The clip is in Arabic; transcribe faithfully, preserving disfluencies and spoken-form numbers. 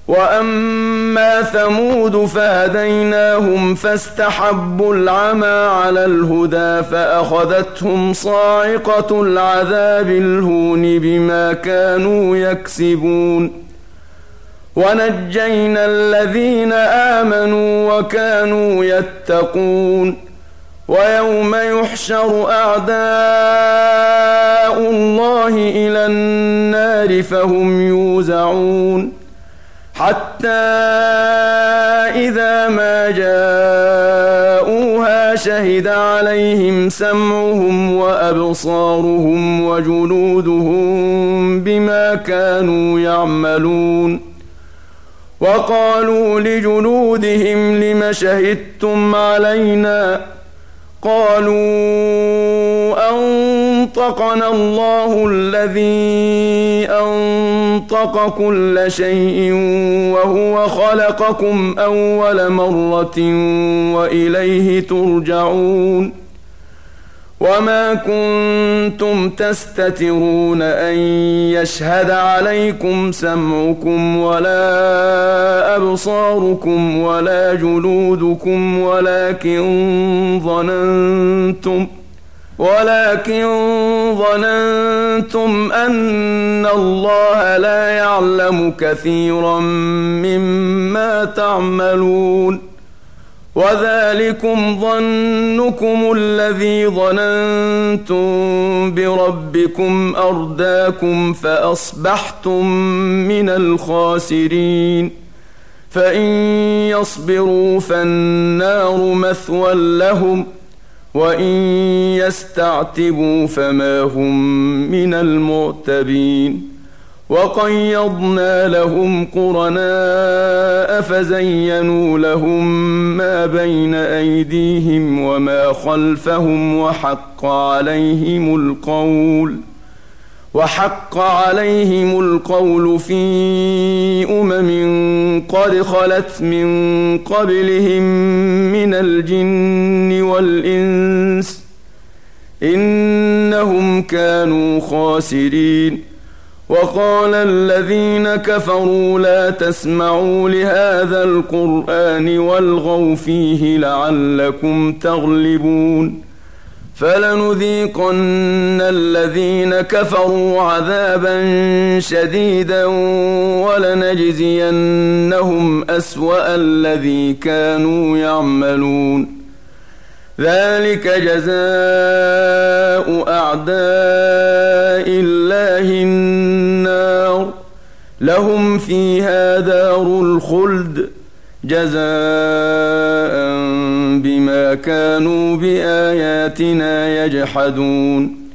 وأما ثمود فهديناهم فاستحبوا العمى على الهدى فأخذتهم صاعقة العذاب الهون بما كانوا يكسبون ونجينا الذين آمنوا وكانوا يتقون ويوم يحشر أعداء الله إلى النار فهم يوزعون حتى إذا ما جاءوها شهد عليهم سمعهم وأبصارهم وجلودهم بما كانوا يعملون وقالوا لجلودهم لم شهدتم علينا قالوا أنطقنا الله الذي أنطق كل شيء وهو خلقكم أول مرة وإليه ترجعون وما كنتم تستترون أن يشهد عليكم سمعكم ولا أبصاركم ولا جلودكم ولكن ظننتم ولكن ظننتم أن الله لا يعلم كثيرا مما تعملون وذلكم ظنكم الذي ظننتم بربكم أرداكم فأصبحتم من الخاسرين فإن يصبروا فالنار مثوى لهم وإن يستعتبوا فما هم من المعتبين وقيضنا لهم قرناء فزينوا لهم ما بين أيديهم وما خلفهم وحق عليهم القول وحق عليهم القول في أمم قد خلت من قبلهم من الجن والإنس إنهم كانوا خاسرين وقال الذين كفروا لا تسمعوا لهذا القرآن والغوا فيه لعلكم تغلبون فلنذيقن الذين كفروا عذابا شديدا ولنجزينهم أسوأ الذي كانوا يعملون ذلك جزاء أعداء الله النار لهم فيها دار الخلد جزاء بما كانوا بآياتنا يجحدون